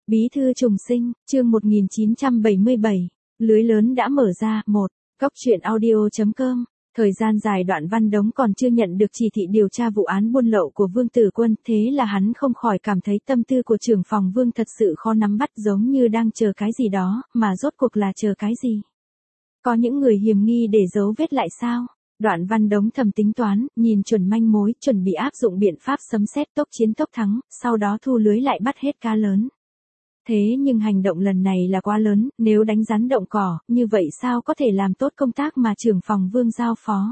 Bí thư trùng sinh, chương 1977, lưới lớn đã mở ra, 1, Cóc truyện audio.com, thời gian dài Đoạn Văn Đống còn chưa nhận được chỉ thị điều tra vụ án buôn lậu của Vương Tử Quân, thế là hắn không khỏi cảm thấy tâm tư của trưởng phòng Vương thật sự khó nắm bắt, giống như đang chờ cái gì đó, mà rốt cuộc là chờ cái gì? Có những người hiềm nghi để giấu vết lại sao? Đoạn Văn Đống thầm tính toán, nhìn chuẩn manh mối, chuẩn bị áp dụng biện pháp sấm sét tốc chiến tốc thắng, sau đó thu lưới lại bắt hết cá lớn. Thế nhưng hành động lần này là quá lớn, nếu đánh rắn động cỏ, như vậy sao có thể làm tốt công tác mà trưởng phòng Vương giao phó.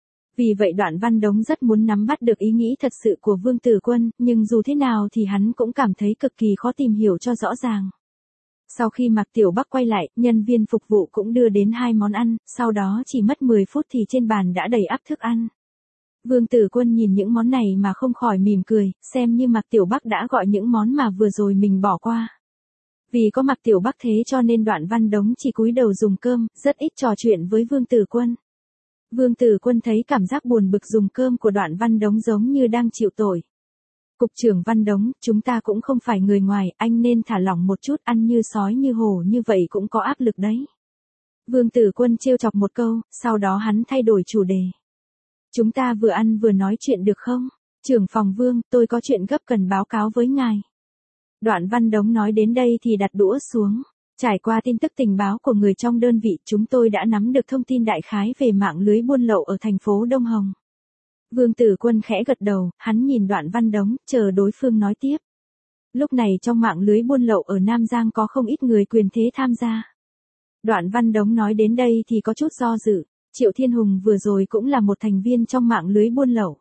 Vì vậy Đoạn Văn Đống rất muốn nắm bắt được ý nghĩ thật sự của Vương Tử Quân, nhưng dù thế nào thì hắn cũng cảm thấy cực kỳ khó tìm hiểu cho rõ ràng. Sau khi Mạc Tiểu Bắc quay lại, nhân viên phục vụ cũng đưa đến 2 món ăn, sau đó chỉ mất 10 phút thì trên bàn đã đầy ắp thức ăn. Vương Tử Quân nhìn những món này mà không khỏi mỉm cười, xem như Mạc Tiểu Bắc đã gọi những món mà vừa rồi mình bỏ qua. Vì có Mạc Tiểu Bắc thế cho nên Đoạn Văn Đống chỉ cúi đầu dùng cơm, rất ít trò chuyện với Vương Tử Quân. Vương Tử Quân thấy cảm giác buồn bực dùng cơm của Đoạn Văn Đống giống như đang chịu tội. Cục trưởng Văn Đống, chúng ta cũng không phải người ngoài, anh nên thả lỏng một chút, ăn như sói như hổ như vậy cũng có áp lực đấy. Vương Tử Quân trêu chọc một câu, sau đó hắn thay đổi chủ đề. Chúng ta vừa ăn vừa nói chuyện được không? Trưởng phòng Vương, tôi có chuyện gấp cần báo cáo với ngài. Đoạn Văn Đống nói đến đây thì đặt đũa xuống. Trải qua tin tức tình báo của người trong đơn vị, chúng tôi đã nắm được thông tin đại khái về mạng lưới buôn lậu ở thành phố Đông Hồng. Vương Tử Quân khẽ gật đầu, hắn nhìn Đoạn Văn Đống, chờ đối phương nói tiếp. Lúc này trong mạng lưới buôn lậu ở Nam Giang có không ít người quyền thế tham gia. Đoạn Văn Đống nói đến đây thì có chút do dự, Triệu Thiên Hùng vừa rồi cũng là một thành viên trong mạng lưới buôn lậu.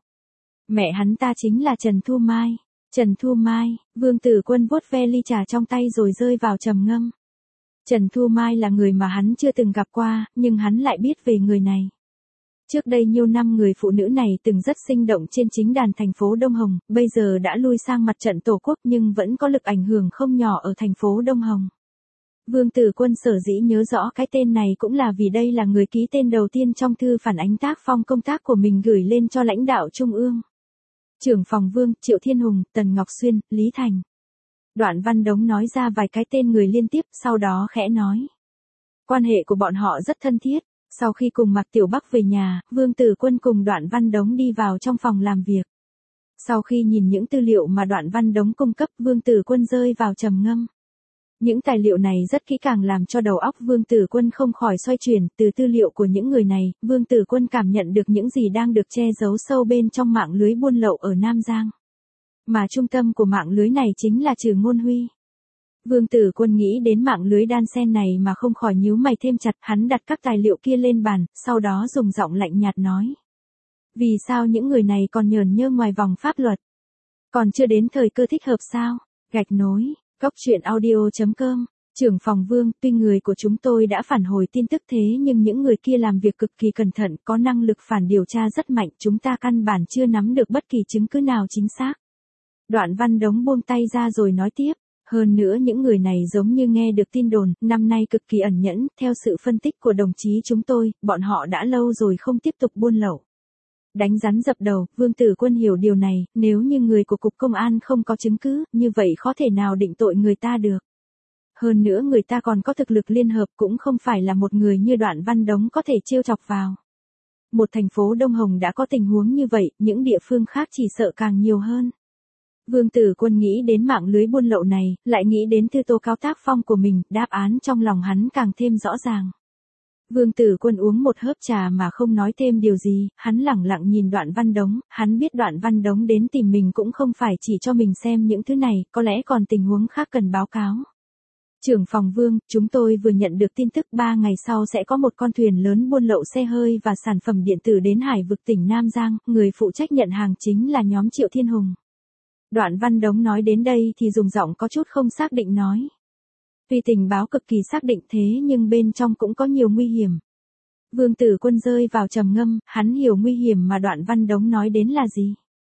Mẹ hắn ta chính là Trần Thu Mai. Trần Thu Mai, Vương Tử Quân vuốt ve ly trà trong tay rồi rơi vào trầm ngâm. Trần Thu Mai là người mà hắn chưa từng gặp qua, nhưng hắn lại biết về người này. Trước đây nhiều năm người phụ nữ này từng rất sinh động trên chính đàn thành phố Đông Hồng, bây giờ đã lui sang mặt trận Tổ quốc nhưng vẫn có lực ảnh hưởng không nhỏ ở thành phố Đông Hồng. Vương Tử Quân sở dĩ nhớ rõ cái tên này cũng là vì đây là người ký tên đầu tiên trong thư phản ánh tác phong công tác của mình gửi lên cho lãnh đạo Trung ương. Trưởng phòng Vương, Triệu Thiên Hùng, Tần Ngọc Xuyên, Lý Thành. Đoạn Văn Đống nói ra vài cái tên người liên tiếp, sau đó khẽ nói. Quan hệ của bọn họ rất thân thiết. Sau khi cùng Mạc Tiểu Bắc về nhà, Vương Tử Quân cùng Đoạn Văn Đống đi vào trong phòng làm việc. Sau khi nhìn những tư liệu mà Đoạn Văn Đống cung cấp, Vương Tử Quân rơi vào trầm ngâm. Những tài liệu này rất kỹ càng làm cho đầu óc Vương Tử Quân không khỏi xoay chuyển, từ tư liệu của những người này, Vương Tử Quân cảm nhận được những gì đang được che giấu sâu bên trong mạng lưới buôn lậu ở Nam Giang. Mà trung tâm của mạng lưới này chính là Trừ Ngôn Huy. Vương Tử Quân nghĩ đến mạng lưới đan sen này mà không khỏi nhíu mày thêm chặt, hắn đặt các tài liệu kia lên bàn, sau đó dùng giọng lạnh nhạt nói. Vì sao những người này còn nhởn nhơ ngoài vòng pháp luật? Còn chưa đến thời cơ thích hợp sao? Gạch nối. Cóc truyện audio.com, trưởng phòng Vương, tuy người của chúng tôi đã phản hồi tin tức thế nhưng những người kia làm việc cực kỳ cẩn thận, có năng lực phản điều tra rất mạnh, chúng ta căn bản chưa nắm được bất kỳ chứng cứ nào chính xác. Đoạn Văn Đống buông tay ra rồi nói tiếp, hơn nữa những người này giống như nghe được tin đồn, năm nay cực kỳ ẩn nhẫn, theo sự phân tích của đồng chí chúng tôi, bọn họ đã lâu rồi không tiếp tục buôn lậu. Đánh rắn dập đầu, Vương Tử Quân hiểu điều này, nếu như người của Cục Công an không có chứng cứ, như vậy khó thể nào định tội người ta được. Hơn nữa người ta còn có thực lực liên hợp cũng không phải là một người như Đoạn Văn Đống có thể trêu chọc vào. Một thành phố Đông Hồng đã có tình huống như vậy, những địa phương khác chỉ sợ càng nhiều hơn. Vương Tử Quân nghĩ đến mạng lưới buôn lậu này, lại nghĩ đến thư tố cáo tác phong của mình, đáp án trong lòng hắn càng thêm rõ ràng. Vương Tử Quân uống một hớp trà mà không nói thêm điều gì, hắn lẳng lặng nhìn Đoạn Văn Đống, hắn biết Đoạn Văn Đống đến tìm mình cũng không phải chỉ cho mình xem những thứ này, có lẽ còn tình huống khác cần báo cáo. Trưởng phòng Vương, chúng tôi vừa nhận được tin tức 3 ngày sau sẽ có một con thuyền lớn buôn lậu xe hơi và sản phẩm điện tử đến hải vực tỉnh Nam Giang, người phụ trách nhận hàng chính là nhóm Triệu Thiên Hùng. Đoạn Văn Đống nói đến đây thì dùng giọng có chút không xác định nói. Tuy tình báo cực kỳ xác định thế nhưng bên trong cũng có nhiều nguy hiểm. Vương Tử Quân rơi vào trầm ngâm, hắn hiểu nguy hiểm mà Đoạn Văn Đống nói đến là gì.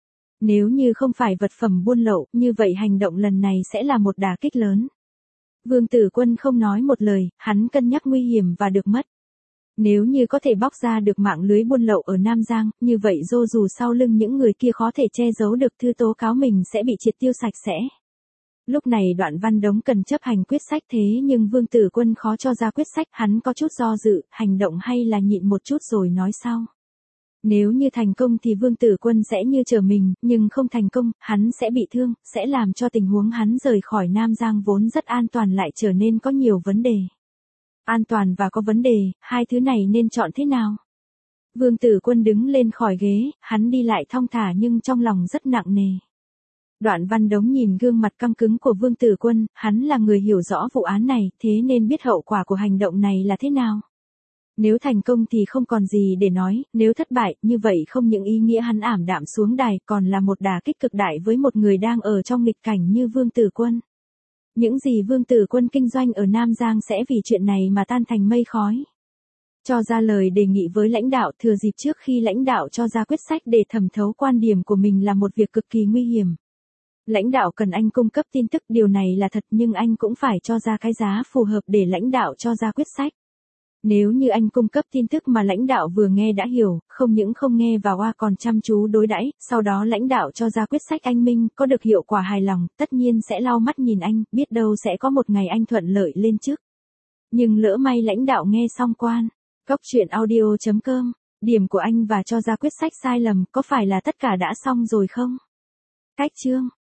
Nếu như không phải vật phẩm buôn lậu, như vậy hành động lần này sẽ là một đả kích lớn. Vương Tử Quân không nói một lời, hắn cân nhắc nguy hiểm và được mất. Nếu như có thể bóc ra được mạng lưới buôn lậu ở Nam Giang, như vậy dù sau lưng những người kia khó thể che giấu được thư tố cáo mình sẽ bị triệt tiêu sạch sẽ. Lúc này Đoạn Văn Đống cần chấp hành quyết sách thế nhưng Vương Tử Quân khó cho ra quyết sách, hắn có chút do dự, hành động hay là nhịn một chút rồi nói sau. Nếu như thành công thì Vương Tử Quân sẽ như trở mình, nhưng không thành công, hắn sẽ bị thương, sẽ làm cho tình huống hắn rời khỏi Nam Giang vốn rất an toàn lại trở nên có nhiều vấn đề. An toàn và có vấn đề, hai thứ này nên chọn thế nào? Vương Tử Quân đứng lên khỏi ghế, hắn đi lại thong thả nhưng trong lòng rất nặng nề. Đoạn Văn Đống nhìn gương mặt căng cứng của Vương Tử Quân, hắn là người hiểu rõ vụ án này, thế nên biết hậu quả của hành động này là thế nào. Nếu thành công thì không còn gì để nói, nếu thất bại, như vậy không những ý nghĩa hắn ảm đạm xuống đài, còn là một đả kích cực đại với một người đang ở trong nghịch cảnh như Vương Tử Quân. Những gì Vương Tử Quân kinh doanh ở Nam Giang sẽ vì chuyện này mà tan thành mây khói. Cho ra lời đề nghị với lãnh đạo thừa dịp trước khi lãnh đạo cho ra quyết sách để thẩm thấu quan điểm của mình là một việc cực kỳ nguy hiểm. Lãnh đạo cần anh cung cấp tin tức, điều này là thật nhưng anh cũng phải cho ra cái giá phù hợp để lãnh đạo cho ra quyết sách. Nếu như anh cung cấp tin tức mà lãnh đạo vừa nghe đã hiểu, không những không nghe vào còn chăm chú đối đãi, sau đó lãnh đạo cho ra quyết sách anh minh có được hiệu quả hài lòng, tất nhiên sẽ lau mắt nhìn anh, biết đâu sẽ có một ngày anh thuận lợi lên chức. Nhưng lỡ may lãnh đạo nghe xong quan, goctruyện.audio.com, điểm của anh và cho ra quyết sách sai lầm, có phải là tất cả đã xong rồi không? Cách chương